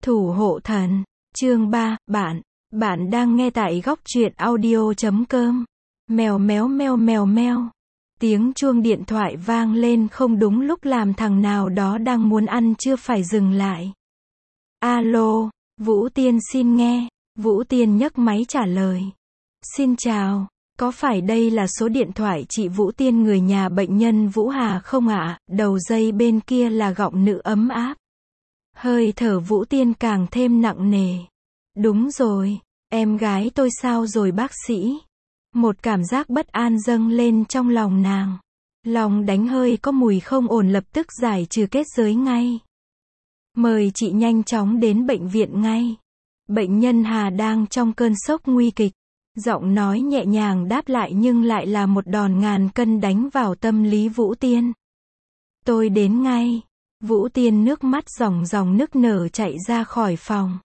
Thủ hộ thần, chương 3, bạn đang nghe tại góc truyện audio.com. Mèo méo meo mèo meo. Tiếng chuông điện thoại vang lên không đúng lúc làm thằng nào đó đang muốn ăn chưa phải dừng lại. Alo, Vũ Tiên xin nghe. Vũ Tiên nhấc máy trả lời. Xin chào, có phải đây là số điện thoại chị Vũ Tiên người nhà bệnh nhân Vũ Hà không ạ? Đầu dây bên kia là giọng nữ ấm áp. Hơi thở Vũ Tiên càng thêm nặng nề. Đúng rồi, em gái tôi sao rồi bác sĩ? Một cảm giác bất an dâng lên trong lòng nàng. Lòng đánh hơi có mùi không ổn lập tức giải trừ kết giới ngay. Mời chị nhanh chóng đến bệnh viện ngay. Bệnh nhân Hà đang trong cơn sốc nguy kịch. Giọng nói nhẹ nhàng đáp lại nhưng lại là một đòn ngàn cân đánh vào tâm lý Vũ Tiên. Tôi đến ngay. Vũ Tiên nước mắt ròng ròng nức nở chạy ra khỏi phòng.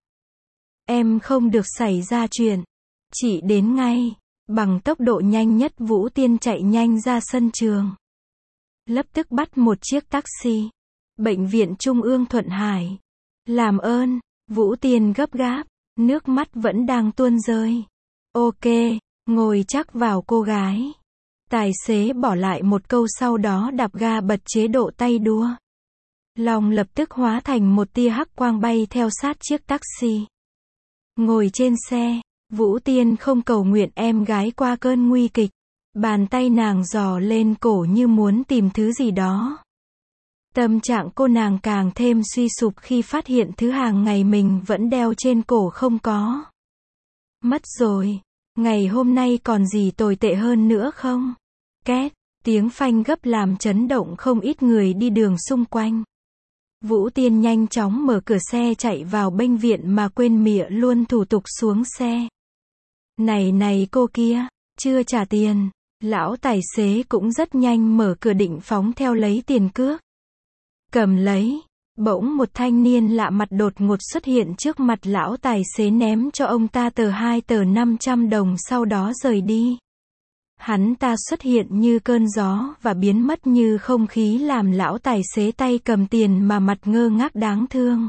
Em không được xảy ra chuyện. Chị đến ngay. Bằng tốc độ nhanh nhất Vũ Tiên chạy nhanh ra sân trường. Lập tức bắt một chiếc taxi. Bệnh viện Trung ương Thuận Hải. Làm ơn. Vũ Tiên gấp gáp. Nước mắt vẫn đang tuôn rơi. Ok, ngồi chắc vào cô gái. Tài xế bỏ lại một câu sau đó đạp ga bật chế độ tay đua. Lòng lập tức hóa thành một tia hắc quang bay theo sát chiếc taxi. Ngồi trên xe, Vũ Tiên không cầu nguyện em gái qua cơn nguy kịch. Bàn tay nàng giò lên cổ như muốn tìm thứ gì đó. Tâm trạng cô nàng càng thêm suy sụp khi phát hiện thứ hàng ngày mình vẫn đeo trên cổ không có. Mất rồi. Ngày hôm nay còn gì tồi tệ hơn nữa không? Két, tiếng phanh gấp làm chấn động không ít người đi đường xung quanh. Vũ Tiên nhanh chóng mở cửa xe chạy vào bệnh viện mà quên mịa luôn thủ tục xuống xe. Này cô kia, chưa trả tiền. Lão tài xế cũng rất nhanh mở cửa định phóng theo lấy tiền cước. Cầm lấy. Bỗng một thanh niên lạ mặt đột ngột xuất hiện trước mặt lão tài xế ném cho ông ta tờ 500 đồng sau đó rời đi. Hắn ta xuất hiện như cơn gió và biến mất như không khí làm lão tài xế tay cầm tiền mà mặt ngơ ngác đáng thương.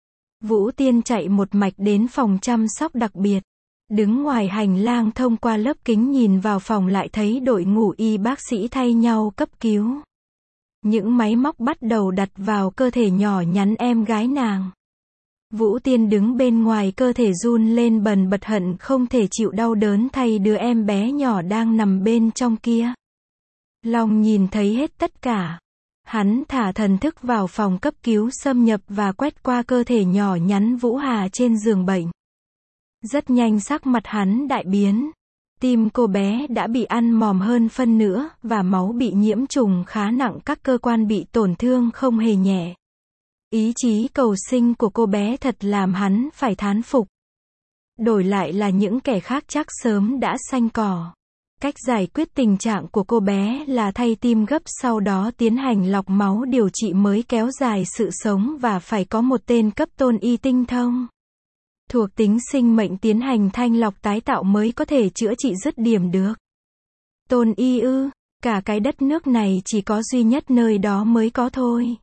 Vũ Tiên chạy một mạch đến phòng chăm sóc đặc biệt. Đứng ngoài hành lang thông qua lớp kính nhìn vào phòng lại thấy đội ngũ y bác sĩ thay nhau cấp cứu. Những máy móc bắt đầu đặt vào cơ thể nhỏ nhắn em gái nàng. Vũ Tiên đứng bên ngoài cơ thể run lên bần bật hận không thể chịu đau đớn thay đứa em bé nhỏ đang nằm bên trong kia. Long nhìn thấy hết tất cả. Hắn thả thần thức vào phòng cấp cứu xâm nhập và quét qua cơ thể nhỏ nhắn Vũ Hà trên giường bệnh. Rất nhanh sắc mặt hắn đại biến. Tim cô bé đã bị ăn mòn hơn phân nửa, và máu bị nhiễm trùng khá nặng, các cơ quan bị tổn thương không hề nhẹ. Ý chí cầu sinh của cô bé thật làm hắn phải thán phục. Đổi lại là những kẻ khác chắc sớm đã xanh cỏ. Cách giải quyết tình trạng của cô bé là thay tim gấp sau đó tiến hành lọc máu điều trị mới kéo dài sự sống và phải có một tên cấp tôn y tinh thông. Thuộc tính sinh mệnh tiến hành thanh lọc tái tạo mới có thể chữa trị dứt điểm được. Tôn y ư, cả cái đất nước này chỉ có duy nhất nơi đó mới có thôi.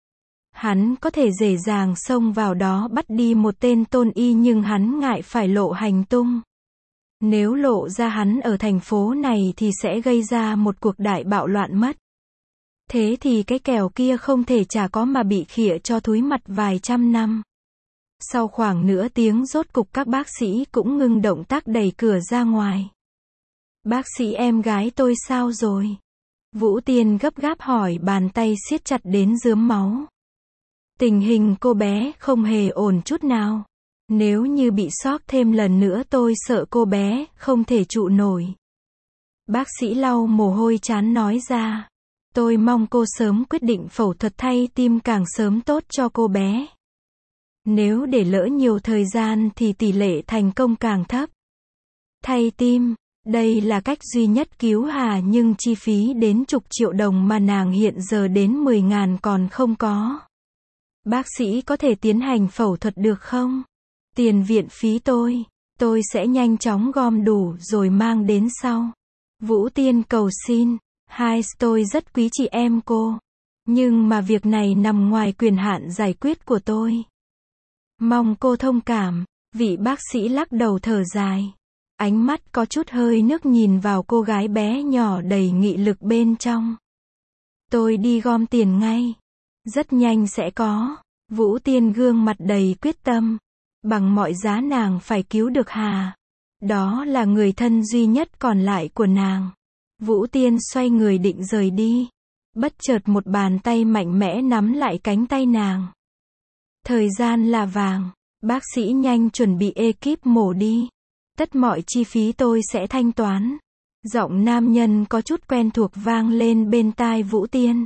Hắn có thể dễ dàng xông vào đó bắt đi một tên tôn y nhưng hắn ngại phải lộ hành tung. Nếu lộ ra hắn ở thành phố này thì sẽ gây ra một cuộc đại bạo loạn mất. Thế thì cái kèo kia không thể chả có mà bị khịa cho thúi mặt vài trăm năm. Sau khoảng nửa tiếng rốt cục các bác sĩ cũng ngưng động tác đẩy cửa ra ngoài. Bác sĩ em gái tôi sao rồi? Vũ Tiên gấp gáp hỏi, bàn tay siết chặt đến rướm máu. Tình hình cô bé không hề ổn chút nào. Nếu như bị sốc thêm lần nữa tôi sợ cô bé không thể trụ nổi. Bác sĩ lau mồ hôi trán nói ra. Tôi mong cô sớm quyết định phẫu thuật thay tim càng sớm tốt cho cô bé. Nếu để lỡ nhiều thời gian thì tỷ lệ thành công càng thấp. Thay tim, đây là cách duy nhất cứu Hà nhưng chi phí đến chục triệu đồng mà nàng hiện giờ đến 10.000 còn không có. Bác sĩ có thể tiến hành phẫu thuật được không? Tiền viện phí tôi sẽ nhanh chóng gom đủ rồi mang đến sau. Vũ Tiên cầu xin, tôi rất quý chị em cô. Nhưng mà việc này nằm ngoài quyền hạn giải quyết của tôi. Mong cô thông cảm. Vị bác sĩ lắc đầu thở dài. Ánh mắt có chút hơi nước nhìn vào cô gái bé nhỏ đầy nghị lực bên trong. Tôi đi gom tiền ngay. Rất nhanh sẽ có. Vũ Tiên gương mặt đầy quyết tâm. Bằng mọi giá nàng phải cứu được Hà. Đó là người thân duy nhất còn lại của nàng. Vũ Tiên xoay người định rời đi. Bất chợt một bàn tay mạnh mẽ nắm lại cánh tay nàng. Thời gian là vàng. Bác sĩ nhanh chuẩn bị ekip mổ đi. Tất mọi chi phí tôi sẽ thanh toán. Giọng nam nhân có chút quen thuộc vang lên bên tai Vũ Tiên.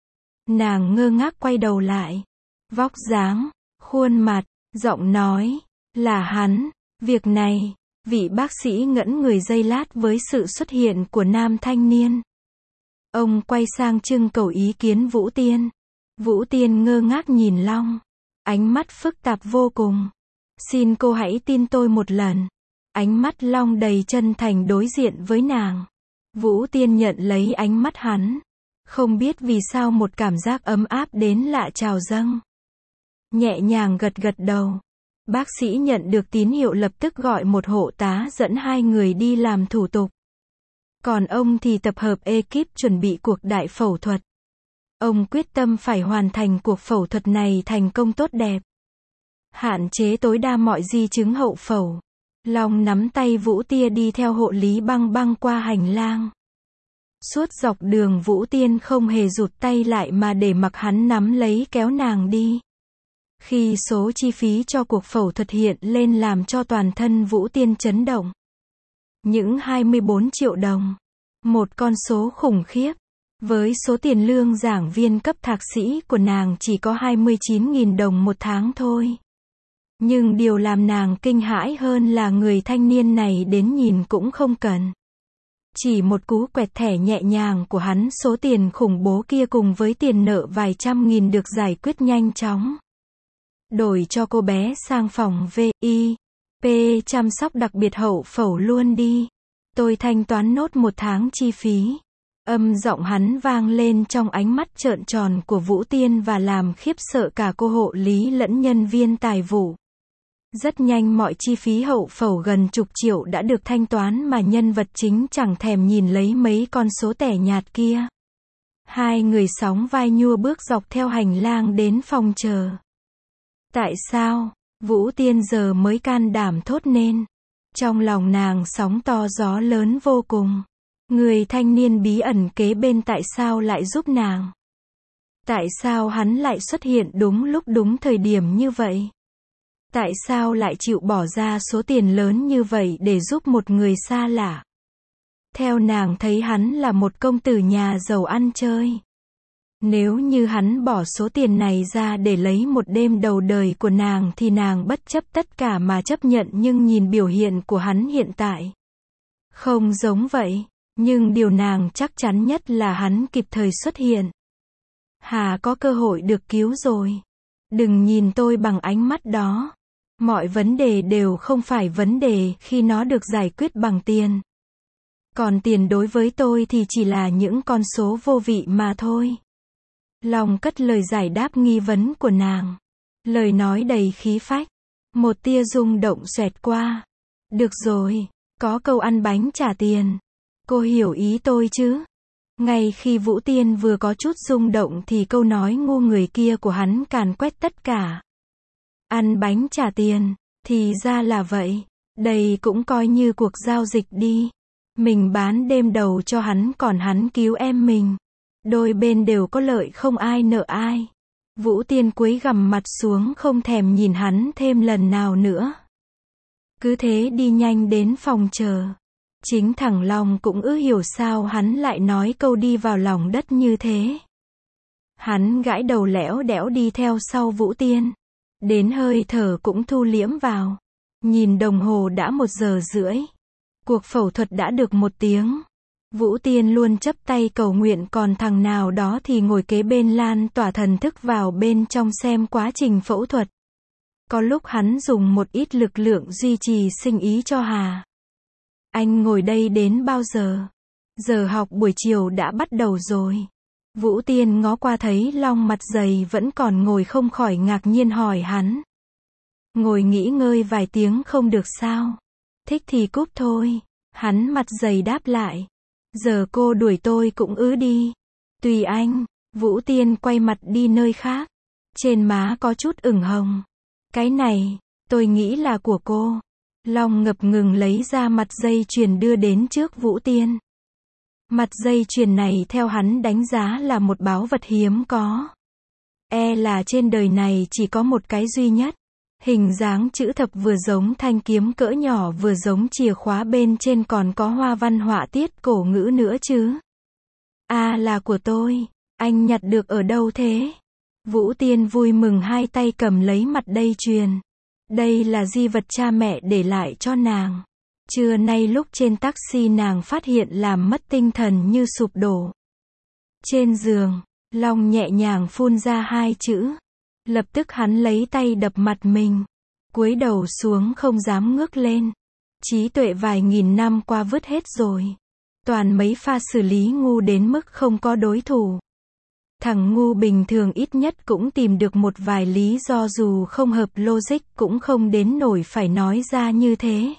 Nàng ngơ ngác quay đầu lại. Vóc dáng, khuôn mặt, giọng nói, là hắn. Việc này, vị bác sĩ ngẩn người giây lát với sự xuất hiện của nam thanh niên. Ông quay sang trưng cầu ý kiến Vũ Tiên. Vũ Tiên ngơ ngác nhìn Long. Ánh mắt phức tạp vô cùng. Xin cô hãy tin tôi một lần. Ánh mắt Long đầy chân thành đối diện với nàng. Vũ Tiên nhận lấy ánh mắt hắn. Không biết vì sao một cảm giác ấm áp đến lạ trào dâng. Nhẹ nhàng gật gật đầu. Bác sĩ nhận được tín hiệu lập tức gọi một hộ tá dẫn hai người đi làm thủ tục. Còn ông thì tập hợp ekip chuẩn bị cuộc đại phẫu thuật. Ông quyết tâm phải hoàn thành cuộc phẫu thuật này thành công tốt đẹp. Hạn chế tối đa mọi di chứng hậu phẫu. Long nắm tay Vũ Tiên đi theo hộ lý băng qua hành lang. Suốt dọc đường Vũ Tiên không hề rụt tay lại mà để mặc hắn nắm lấy kéo nàng đi. Khi số chi phí cho cuộc phẫu thuật hiện lên làm cho toàn thân Vũ Tiên chấn động. Những 24 triệu đồng. Một con số khủng khiếp. Với số tiền lương giảng viên cấp thạc sĩ của nàng chỉ có 29.000 đồng một tháng thôi. Nhưng điều làm nàng kinh hãi hơn là người thanh niên này đến nhìn cũng không cần. Chỉ một cú quẹt thẻ nhẹ nhàng của hắn, số tiền khủng bố kia cùng với tiền nợ vài trăm nghìn được giải quyết nhanh chóng. Đổi cho cô bé sang phòng VIP chăm sóc đặc biệt hậu phẫu luôn đi. Tôi thanh toán nốt một tháng chi phí. Âm giọng hắn vang lên trong ánh mắt trợn tròn của Vũ Tiên và làm khiếp sợ cả cô hộ lý lẫn nhân viên tài vụ. Rất nhanh mọi chi phí hậu phẫu gần chục triệu đã được thanh toán mà nhân vật chính chẳng thèm nhìn lấy mấy con số tẻ nhạt kia. Hai người sóng vai nhua bước dọc theo hành lang đến phòng chờ. Tại sao? Vũ Tiên giờ mới can đảm thốt nên. Trong lòng nàng sóng to gió lớn vô cùng. Người thanh niên bí ẩn kế bên tại sao lại giúp nàng? Tại sao hắn lại xuất hiện đúng lúc đúng thời điểm như vậy? Tại sao lại chịu bỏ ra số tiền lớn như vậy để giúp một người xa lạ? Theo nàng thấy hắn là một công tử nhà giàu ăn chơi. Nếu như hắn bỏ số tiền này ra để lấy một đêm đầu đời của nàng thì nàng bất chấp tất cả mà chấp nhận, nhưng nhìn biểu hiện của hắn hiện tại. Không giống vậy, nhưng điều nàng chắc chắn nhất là hắn kịp thời xuất hiện. Hà có cơ hội được cứu rồi. Đừng nhìn tôi bằng ánh mắt đó. Mọi vấn đề đều không phải vấn đề khi nó được giải quyết bằng tiền. Còn tiền đối với tôi thì chỉ là những con số vô vị mà thôi. Long cất lời giải đáp nghi vấn của nàng. Lời nói đầy khí phách. Một tia rung động xoẹt qua. Được rồi, có câu ăn bánh trả tiền. Cô hiểu ý tôi chứ? Ngay khi Vũ Tiên vừa có chút rung động thì câu nói ngu người kia của hắn càn quét tất cả. Ăn bánh trả tiền, thì ra là vậy. Đây cũng coi như cuộc giao dịch đi. Mình bán đêm đầu cho hắn còn hắn cứu em mình. Đôi bên đều có lợi, không ai nợ ai. Vũ Tiên cúi gằm mặt xuống không thèm nhìn hắn thêm lần nào nữa. Cứ thế đi nhanh đến phòng chờ. Chính thằng Long cũng hiểu sao hắn lại nói câu đi vào lòng đất như thế. Hắn gãi đầu lẽo đẽo đi theo sau Vũ Tiên. Đến hơi thở cũng thu liễm vào. Nhìn đồng hồ đã 1:30. Cuộc phẫu thuật đã được 1 tiếng. Vũ Tiên luôn chấp tay cầu nguyện, còn thằng nào đó thì ngồi kế bên lan tỏa thần thức vào bên trong xem quá trình phẫu thuật. Có lúc hắn dùng một ít lực lượng duy trì sinh ý cho Hà. Anh ngồi đây đến bao giờ? Giờ học buổi chiều đã bắt đầu rồi. Vũ Tiên ngó qua thấy Long mặt dày vẫn còn ngồi không khỏi ngạc nhiên hỏi hắn. Ngồi nghỉ ngơi vài tiếng không được sao? Thích thì cúp thôi. Hắn mặt dày đáp lại. Giờ cô đuổi tôi cũng đi. Tùy anh. Vũ Tiên quay mặt đi nơi khác. Trên má có chút ửng hồng. Cái này, tôi nghĩ là của cô. Long ngập ngừng lấy ra mặt dây chuyền đưa đến trước Vũ Tiên. Mặt dây chuyền này theo hắn đánh giá là một báu vật hiếm có. Là trên đời này chỉ có một cái duy nhất. Hình dáng chữ thập vừa giống thanh kiếm cỡ nhỏ vừa giống chìa khóa bên trên còn có hoa văn họa tiết cổ ngữ nữa chứ. Là của tôi. Anh nhặt được ở đâu thế? Vũ Tiên vui mừng hai tay cầm lấy mặt dây chuyền. Đây là di vật cha mẹ để lại cho nàng. Trưa nay lúc trên taxi nàng phát hiện làm mất tinh thần như sụp đổ. Trên giường, Long nhẹ nhàng phun ra hai chữ. Lập tức hắn lấy tay đập mặt mình. Cúi đầu xuống không dám ngước lên. Trí tuệ vài nghìn năm qua vứt hết rồi. Toàn mấy pha xử lý ngu đến mức không có đối thủ. Thằng ngu bình thường ít nhất cũng tìm được một vài lý do dù không hợp logic cũng không đến nổi phải nói ra như thế.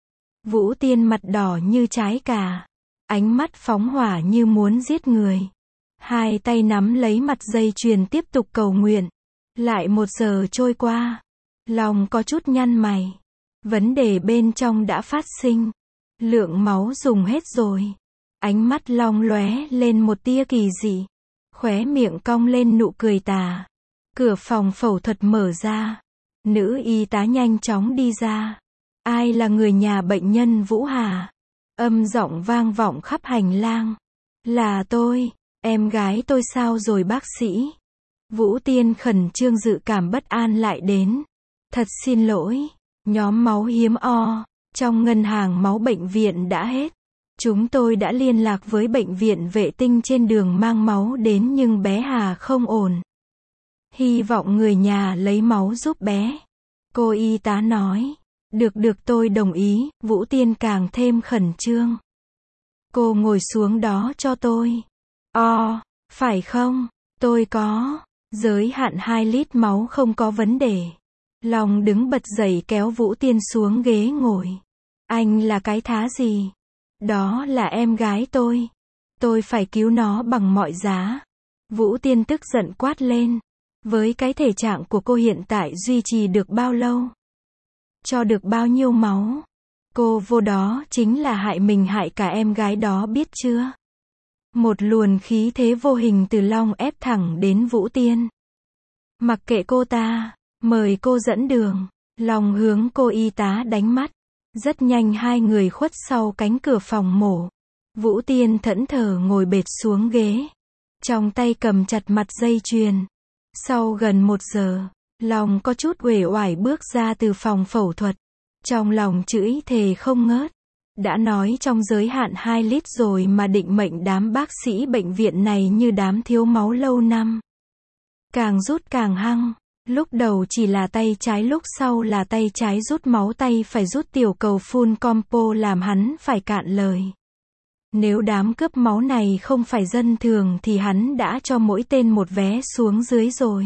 Vũ Tiên mặt đỏ như trái cà. Ánh mắt phóng hỏa như muốn giết người. Hai tay nắm lấy mặt dây chuyền tiếp tục cầu nguyện. Lại 1 giờ trôi qua. Long có chút nhăn mày. Vấn đề bên trong đã phát sinh. Lượng máu dùng hết rồi. Ánh mắt Long lóe lên một tia kỳ dị. Khóe miệng cong lên nụ cười tà. Cửa phòng phẫu thuật mở ra. Nữ y tá nhanh chóng đi ra. Ai là người nhà bệnh nhân Vũ Hà? Âm giọng vang vọng khắp hành lang. Là tôi. Em gái tôi sao rồi bác sĩ? Vũ Tiên khẩn trương dự cảm bất an lại đến. Thật xin lỗi. Nhóm máu hiếm trong ngân hàng máu bệnh viện đã hết. Chúng tôi đã liên lạc với bệnh viện vệ tinh trên đường mang máu đến nhưng bé Hà không ổn. Hy vọng người nhà lấy máu giúp bé. Cô y tá nói. Được tôi đồng ý. Vũ Tiên càng thêm khẩn trương. Cô ngồi xuống đó cho tôi. Phải không? Tôi có. Giới hạn 2 lít máu không có vấn đề. Long đứng bật dậy kéo Vũ Tiên xuống ghế ngồi. Anh là cái thá gì? Đó là em gái tôi. Tôi phải cứu nó bằng mọi giá. Vũ Tiên tức giận quát lên. Với cái thể trạng của cô hiện tại duy trì được bao lâu? Cho được bao nhiêu máu? Cô vô đó chính là hại mình hại cả em gái đó biết chưa? Một luồn khí thế vô hình từ Long ép thẳng đến Vũ Tiên. Mặc kệ cô ta, mời cô dẫn đường. Long hướng cô y tá đánh mắt. Rất nhanh hai người khuất sau cánh cửa phòng mổ. Vũ Tiên thẫn thờ ngồi bệt xuống ghế. Trong tay cầm chặt mặt dây chuyền. Sau gần 1 giờ, Long có chút uể oải bước ra từ phòng phẫu thuật. Trong lòng chửi thề không ngớt. Đã nói trong giới hạn 2 lít rồi mà định mệnh đám bác sĩ bệnh viện này như đám thiếu máu lâu năm. Càng rút càng hăng. Lúc đầu chỉ là tay trái lúc sau là tay trái rút máu tay phải rút tiểu cầu full combo làm hắn phải cạn lời. Nếu đám cướp máu này không phải dân thường thì hắn đã cho mỗi tên một vé xuống dưới rồi.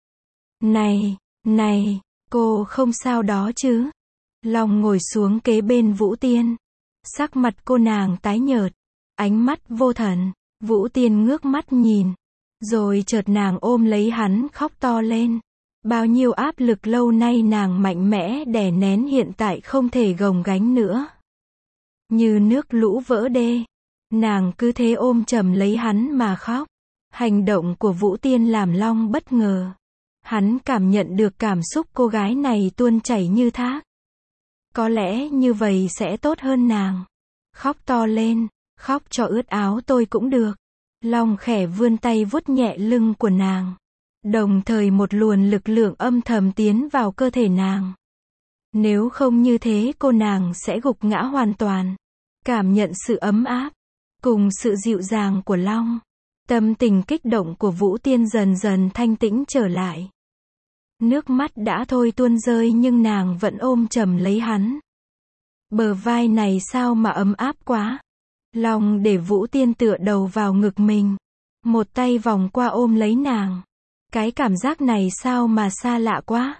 Này, cô không sao đó chứ? Long ngồi xuống kế bên Vũ Tiên. Sắc mặt cô nàng tái nhợt. Ánh mắt vô thần. Vũ Tiên ngước mắt nhìn. Rồi chợt nàng ôm lấy hắn khóc to lên. Bao nhiêu áp lực lâu nay nàng mạnh mẽ đè nén hiện tại không thể gồng gánh nữa. Như nước lũ vỡ đê. Nàng cứ thế ôm chầm lấy hắn mà khóc. Hành động của Vũ Tiên làm Long bất ngờ. Hắn cảm nhận được cảm xúc cô gái này tuôn chảy như thác. Có lẽ như vậy sẽ tốt hơn nàng. Khóc to lên, khóc cho ướt áo tôi cũng được. Long khẽ vươn tay vuốt nhẹ lưng của nàng. Đồng thời một luồng lực lượng âm thầm tiến vào cơ thể nàng. Nếu không như thế cô nàng sẽ gục ngã hoàn toàn. Cảm nhận sự ấm áp, cùng sự dịu dàng của Long. Tâm tình kích động của Vũ Tiên dần dần thanh tĩnh trở lại. Nước mắt đã thôi tuôn rơi nhưng nàng vẫn ôm chầm lấy hắn. Bờ vai này sao mà ấm áp quá. Long để Vũ Tiên tựa đầu vào ngực mình. Một tay vòng qua ôm lấy nàng. Cái cảm giác này sao mà xa lạ quá.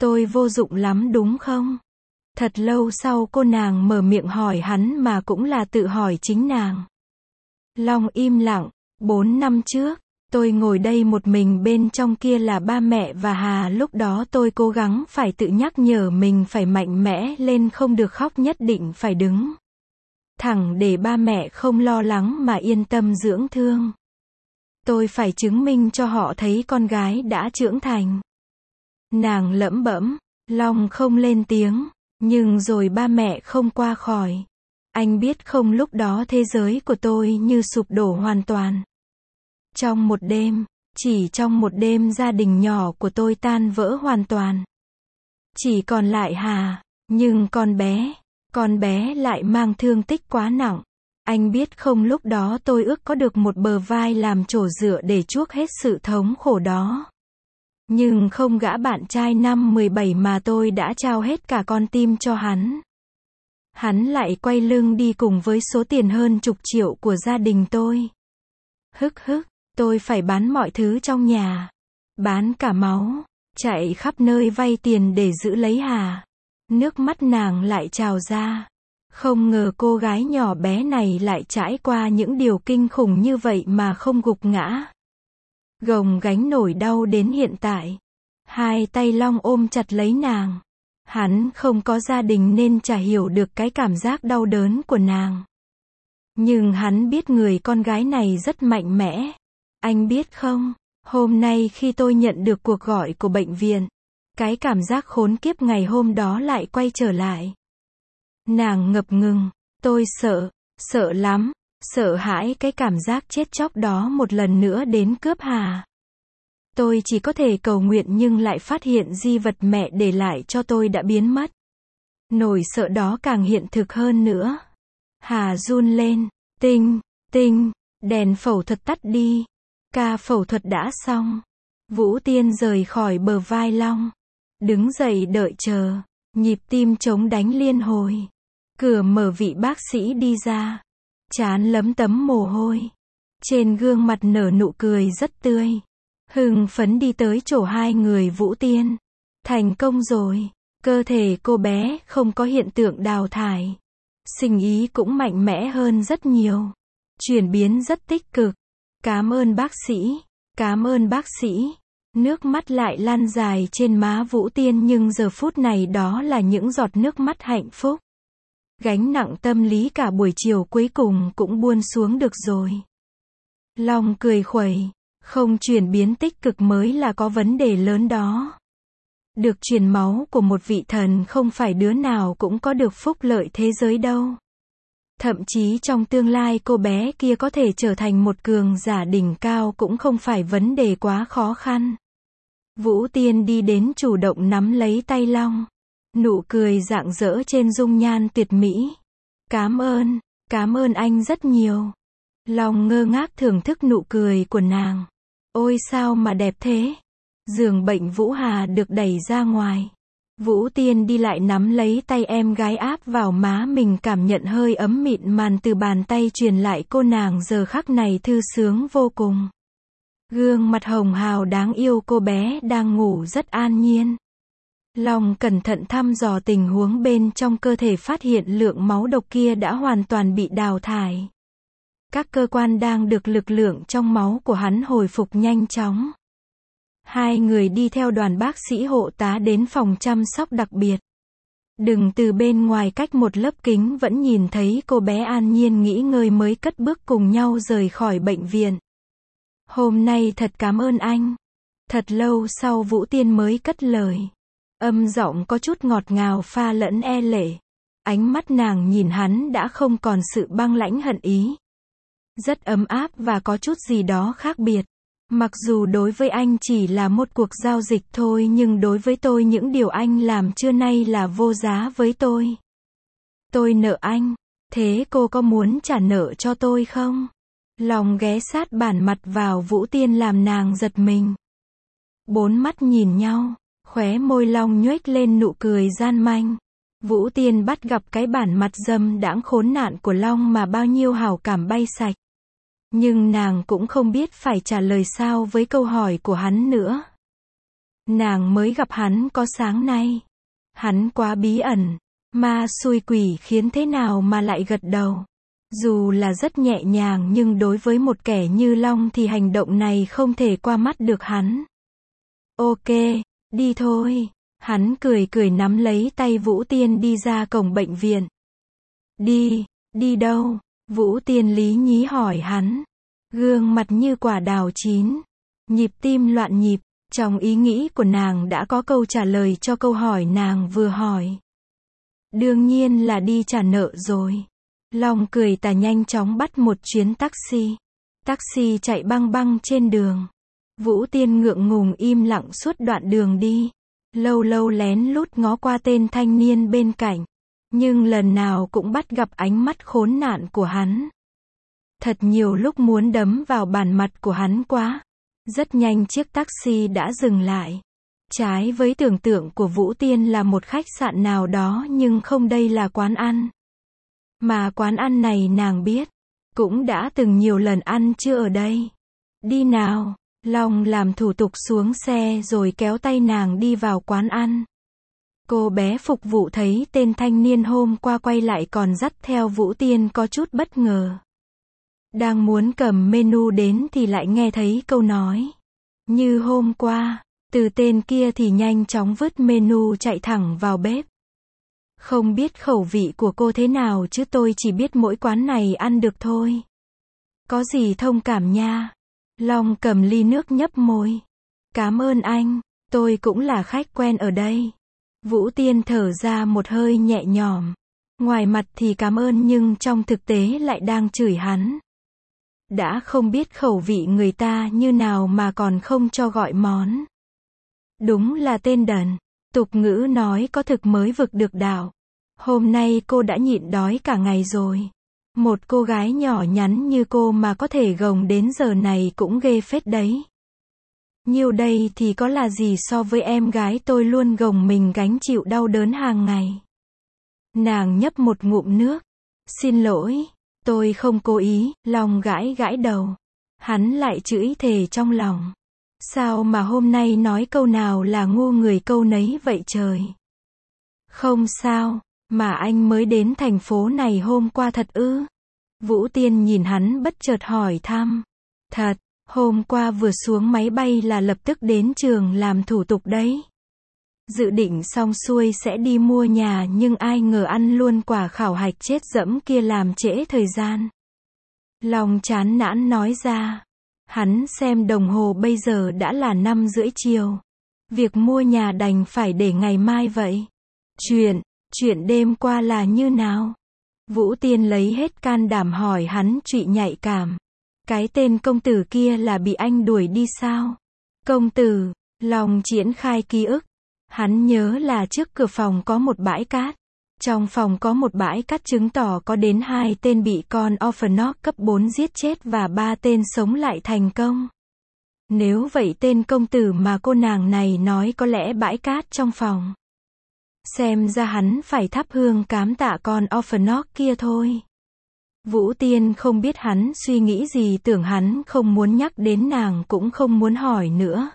Tôi vô dụng lắm đúng không? Thật lâu sau cô nàng mở miệng hỏi hắn mà cũng là tự hỏi chính nàng. Long im lặng, 4 năm trước, tôi ngồi đây một mình, bên trong kia là ba mẹ và Hà, lúc đó tôi cố gắng phải tự nhắc nhở mình phải mạnh mẽ lên, không được khóc, nhất định phải đứng thẳng để ba mẹ không lo lắng mà yên tâm dưỡng thương. Tôi phải chứng minh cho họ thấy con gái đã trưởng thành. Nàng lẩm bẩm, Long không lên tiếng, nhưng rồi ba mẹ không qua khỏi. Anh biết không, lúc đó thế giới của tôi như sụp đổ hoàn toàn. Trong một đêm, chỉ trong một đêm, gia đình nhỏ của tôi tan vỡ hoàn toàn. Chỉ còn lại Hà, nhưng con bé lại mang thương tích quá nặng. Anh biết không, lúc đó tôi ước có được một bờ vai làm chỗ dựa để chuốc hết sự thống khổ đó. Nhưng không, gã bạn trai năm 17 mà tôi đã trao hết cả con tim cho hắn. Hắn lại quay lưng đi cùng với số tiền hơn chục triệu của gia đình tôi. Hức hức, tôi phải bán mọi thứ trong nhà. Bán cả máu, chạy khắp nơi vay tiền để giữ lấy Hà. Nước mắt nàng lại trào ra. Không ngờ cô gái nhỏ bé này lại trải qua những điều kinh khủng như vậy mà không gục ngã. Gồng gánh nổi đau đến hiện tại. Hai tay Long ôm chặt lấy nàng. Hắn không có gia đình nên chả hiểu được cái cảm giác đau đớn của nàng. Nhưng hắn biết người con gái này rất mạnh mẽ. Anh biết không, hôm nay khi tôi nhận được cuộc gọi của bệnh viện, cái cảm giác khốn kiếp ngày hôm đó lại quay trở lại. Nàng ngập ngừng, tôi sợ lắm, sợ hãi cái cảm giác chết chóc đó một lần nữa đến cướp Hà. Tôi chỉ có thể cầu nguyện nhưng lại phát hiện di vật mẹ để lại cho tôi đã biến mất. Nỗi sợ đó càng hiện thực hơn nữa. Hà run lên, tinh, đèn phẫu thuật tắt đi. Ca phẫu thuật đã xong. Vũ Tiên rời khỏi bờ vai Long. Đứng dậy đợi chờ. Nhịp tim trống đánh liên hồi. Cửa mở, vị bác sĩ đi ra. Trán lấm tấm mồ hôi. Trên gương mặt nở nụ cười rất tươi. Hưng phấn đi tới chỗ hai người. Vũ Tiên, thành công rồi. Cơ thể cô bé không có hiện tượng đào thải. Sinh ý cũng mạnh mẽ hơn rất nhiều. Chuyển biến rất tích cực. Cảm ơn bác sĩ. Cảm ơn bác sĩ. Nước mắt lại lan dài trên má Vũ Tiên, nhưng giờ phút này đó là những giọt nước mắt hạnh phúc. Gánh nặng tâm lý cả buổi chiều cuối cùng cũng buông xuống được rồi. Long cười khuẩy. Không chuyển biến tích cực mới là có vấn đề lớn đó. Được truyền máu của một vị thần không phải đứa nào cũng có được phúc lợi thế giới đâu. Thậm chí trong tương lai cô bé kia có thể trở thành một cường giả đỉnh cao cũng không phải vấn đề quá khó khăn. Vũ Tiên đi đến chủ động nắm lấy tay Long. Nụ cười rạng rỡ trên dung nhan tuyệt mỹ. Cảm ơn anh rất nhiều. Long ngơ ngác thưởng thức nụ cười của nàng. Ôi sao mà đẹp thế. Giường bệnh Vũ Hà được đẩy ra ngoài. Vũ Tiên đi lại nắm lấy tay em gái áp vào má mình, cảm nhận hơi ấm mịn màn từ bàn tay truyền lại cô nàng giờ khắc này thư sướng vô cùng. Gương mặt hồng hào đáng yêu cô bé đang ngủ rất an nhiên. Long cẩn thận thăm dò tình huống bên trong cơ thể, phát hiện lượng máu độc kia đã hoàn toàn bị đào thải. Các cơ quan đang được lực lượng trong máu của hắn hồi phục nhanh chóng. Hai người đi theo đoàn bác sĩ hộ tá đến phòng chăm sóc đặc biệt. Đừng từ bên ngoài cách một lớp kính vẫn nhìn thấy cô bé an nhiên nghỉ ngơi mới cất bước cùng nhau rời khỏi bệnh viện. Hôm nay thật cảm ơn anh. Thật lâu sau Vũ Tiên mới cất lời. Âm giọng có chút ngọt ngào pha lẫn e lệ. Ánh mắt nàng nhìn hắn đã không còn sự băng lãnh hận ý. Rất ấm áp và có chút gì đó khác biệt. Mặc dù đối với anh chỉ là một cuộc giao dịch thôi, nhưng đối với tôi những điều anh làm trưa nay là vô giá với tôi. Tôi nợ anh. Thế cô có muốn trả nợ cho tôi không? Lòng ghé sát bản mặt vào Vũ Tiên làm nàng giật mình. Bốn mắt nhìn nhau, khóe môi Long nhoếch lên nụ cười gian manh. Vũ Tiên bắt gặp cái bản mặt dâm đãng khốn nạn của Long mà bao nhiêu hảo cảm bay sạch. Nhưng nàng cũng không biết phải trả lời sao với câu hỏi của hắn nữa. Nàng mới gặp hắn có sáng nay. Hắn quá bí ẩn. Ma xui quỷ khiến thế nào mà lại gật đầu. Dù là rất nhẹ nhàng nhưng đối với một kẻ như Long thì hành động này không thể qua mắt được hắn. Ok, đi thôi. Hắn cười cười nắm lấy tay Vũ Tiên đi ra cổng bệnh viện. Đi đâu? Vũ Tiên lý nhí hỏi hắn. Gương mặt như quả đào chín. Nhịp tim loạn nhịp. Trong ý nghĩ của nàng đã có câu trả lời cho câu hỏi nàng vừa hỏi. Đương nhiên là đi trả nợ rồi. Long cười tà nhanh chóng bắt một chuyến taxi. Taxi chạy băng băng trên đường. Vũ Tiên ngượng ngùng im lặng suốt đoạn đường đi. Lâu lâu lén lút ngó qua tên thanh niên bên cạnh. Nhưng lần nào cũng bắt gặp ánh mắt khốn nạn của hắn. Thật nhiều lúc muốn đấm vào bản mặt của hắn quá. Rất nhanh chiếc taxi đã dừng lại. Trái với tưởng tượng của Vũ Tiên là một khách sạn nào đó nhưng không, đây là quán ăn. Mà quán ăn này nàng biết. Cũng đã từng nhiều lần ăn chưa ở đây. Đi nào. Long làm thủ tục xuống xe rồi kéo tay nàng đi vào quán ăn. Cô bé phục vụ thấy tên thanh niên hôm qua quay lại còn dắt theo Vũ Tiên có chút bất ngờ. Đang muốn cầm menu đến thì lại nghe thấy câu nói. Như hôm qua, từ tên kia thì nhanh chóng vứt menu chạy thẳng vào bếp. Không biết khẩu vị của cô thế nào chứ tôi chỉ biết mỗi quán này ăn được thôi. Có gì thông cảm nha. Long cầm ly nước nhấp môi. Cảm ơn anh, tôi cũng là khách quen ở đây. Vũ Tiên thở ra một hơi nhẹ nhõm. Ngoài mặt thì cảm ơn nhưng trong thực tế lại đang chửi hắn. Đã không biết khẩu vị người ta như nào mà còn không cho gọi món. Đúng là tên đần. Tục ngữ nói có thực mới vực được đạo. Hôm nay cô đã nhịn đói cả ngày rồi. Một cô gái nhỏ nhắn như cô mà có thể gồng đến giờ này cũng ghê phết đấy. Nhiêu đây thì có là gì so với em gái tôi luôn gồng mình gánh chịu đau đớn hàng ngày. Nàng nhấp một ngụm nước. Xin lỗi, tôi không cố ý. Long gãi gãi đầu. Hắn lại chửi thề trong lòng. Sao mà hôm nay nói câu nào là ngu người câu nấy vậy trời. Không sao, mà anh mới đến thành phố này hôm qua thật ư? Vũ Tiên nhìn hắn bất chợt hỏi thăm. Thật, hôm qua vừa xuống máy bay là lập tức đến trường làm thủ tục đấy. Dự định xong xuôi sẽ đi mua nhà nhưng ai ngờ ăn luôn quả khảo hạch chết dẫm kia làm trễ thời gian. Long chán nản nói ra. Hắn xem đồng hồ bây giờ đã là 5:30 chiều. Việc mua nhà đành phải để ngày mai vậy. Chuyện đêm qua là như nào? Vũ Tiên lấy hết can đảm hỏi hắn chuyện nhạy cảm. Cái tên công tử kia là bị anh đuổi đi sao? Công tử, Long triển khai ký ức. Hắn nhớ là trước cửa phòng có một bãi cát. Trong phòng có một bãi cát chứng tỏ có đến 2 tên bị con Orphanok cấp 4 giết chết và 3 tên sống lại thành công. Nếu vậy tên công tử mà cô nàng này nói có lẽ bãi cát trong phòng. Xem ra hắn phải thắp hương cám tạ con Orphanok kia thôi. Vũ Tiên không biết hắn suy nghĩ gì, tưởng hắn không muốn nhắc đến nàng cũng không muốn hỏi nữa.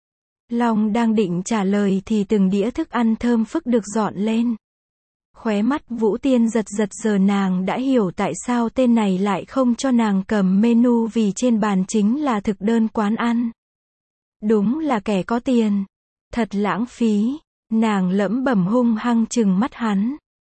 Long đang định trả lời thì từng đĩa thức ăn thơm phức được dọn lên. Khóe mắt Vũ Tiên giật giật, giờ nàng đã hiểu tại sao tên này lại không cho nàng cầm menu vì trên bàn chính là thực đơn quán ăn. Đúng là kẻ có tiền. Thật lãng phí. Nàng lẩm bẩm hung hăng trừng mắt hắn.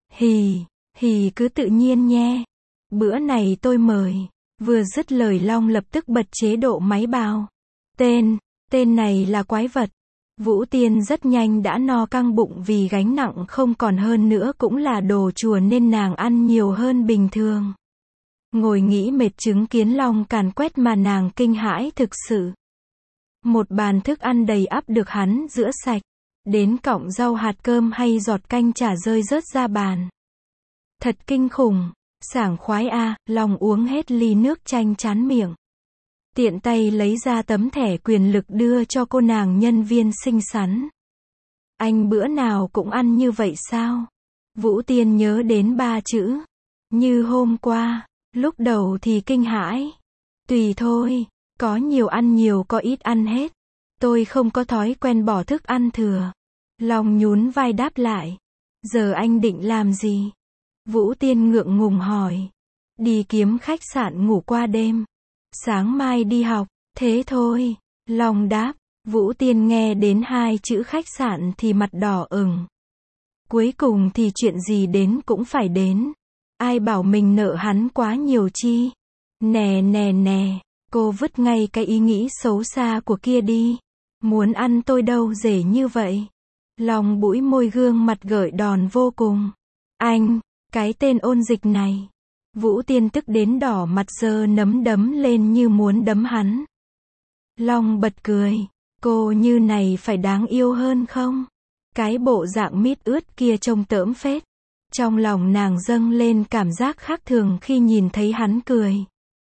Hì cứ tự nhiên nhé. Bữa này tôi mời. Vừa dứt lời Long lập tức bật chế độ máy bao. Tên này là quái vật. Vũ Tiên rất nhanh đã no căng bụng vì gánh nặng không còn, hơn nữa cũng là đồ chùa nên nàng ăn nhiều hơn bình thường. Ngồi nghĩ mệt chứng kiến Long càn quét mà nàng kinh hãi thực sự. Một bàn thức ăn đầy ắp được hắn rửa sạch. Đến cọng rau hạt cơm hay giọt canh chả rơi rớt ra bàn. Thật kinh khủng. Sảng khoái a. Long uống hết ly nước chanh chán miệng. Tiện tay lấy ra tấm thẻ quyền lực đưa cho cô nàng nhân viên xinh xắn. Anh bữa nào cũng ăn như vậy sao? Vũ Tiên nhớ đến 3 chữ. Như hôm qua. Lúc đầu thì kinh hãi. Tùy thôi. Có nhiều ăn nhiều, có ít ăn hết. Tôi không có thói quen bỏ thức ăn thừa. Long nhún vai đáp lại. Giờ anh định làm gì? Vũ Tiên ngượng ngùng hỏi. Đi kiếm khách sạn ngủ qua đêm. Sáng mai đi học, thế thôi. Long đáp. Vũ Tiên nghe đến hai chữ khách sạn thì mặt đỏ ửng. Cuối cùng thì chuyện gì đến cũng phải đến. Ai bảo mình nợ hắn quá nhiều chi? Nè nè nè, cô vứt ngay cái ý nghĩ xấu xa của kia đi. Muốn ăn tôi đâu dễ như vậy. Long bũi môi, gương mặt gợi đòn vô cùng. Anh, cái tên ôn dịch này. Vũ Tiên tức đến đỏ mặt, giơ nắm đấm lên như muốn đấm hắn. Long bật cười. Cô như này phải đáng yêu hơn không? Cái bộ dạng mít ướt kia trông tởm phết. Trong lòng nàng dâng lên cảm giác khác thường khi nhìn thấy hắn cười.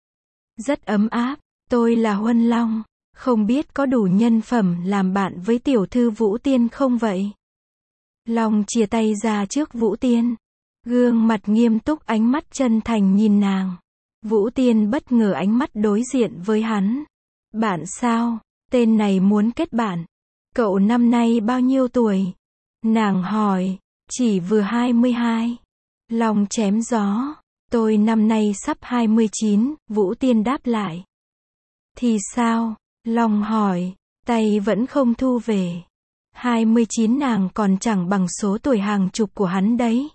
Rất ấm áp. Tôi là Huân Long. Không biết có đủ nhân phẩm làm bạn với tiểu thư Vũ Tiên không vậy? Long chìa tay ra trước Vũ Tiên. Gương mặt nghiêm túc, ánh mắt chân thành nhìn nàng. Vũ Tiên bất ngờ ánh mắt đối diện với hắn. Bạn sao? Tên này muốn kết bạn. Cậu năm nay bao nhiêu tuổi? Nàng hỏi. Chỉ vừa 22. Long chém gió. Tôi năm nay sắp 29, Vũ Tiên đáp lại. Thì sao? Long hỏi. Tay vẫn không thu về. 29 nàng còn chẳng bằng số tuổi hàng chục của hắn đấy.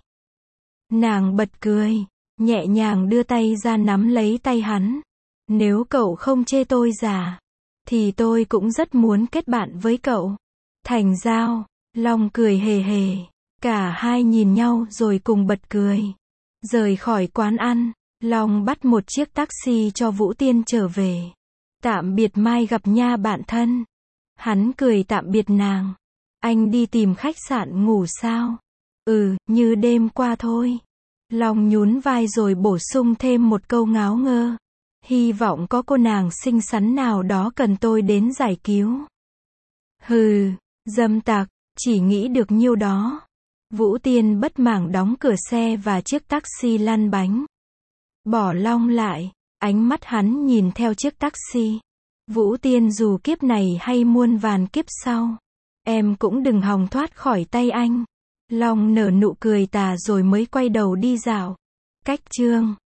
Nàng bật cười, nhẹ nhàng đưa tay ra nắm lấy tay hắn. Nếu cậu không chê tôi già, thì tôi cũng rất muốn kết bạn với cậu. Thành giao. Long cười hề hề. Cả hai nhìn nhau rồi cùng bật cười. Rời khỏi quán ăn, Long bắt một chiếc taxi cho Vũ Tiên trở về. Tạm biệt, mai gặp nha bạn thân. Hắn cười tạm biệt nàng. Anh đi tìm khách sạn ngủ sao? Ừ, như đêm qua thôi. Long nhún vai rồi bổ sung thêm một câu ngáo ngơ. Hy vọng có cô nàng xinh xắn nào đó cần tôi đến giải cứu. Hừ, dâm tặc, chỉ nghĩ được nhiêu đó. Vũ Tiên bất mảng đóng cửa xe và chiếc taxi lăn bánh. Bỏ Long lại, ánh mắt hắn nhìn theo chiếc taxi. Vũ Tiên, dù kiếp này hay muôn vàn kiếp sau, em cũng đừng hòng thoát khỏi tay anh. Long nở nụ cười tà rồi mới quay đầu đi dạo. Cách chương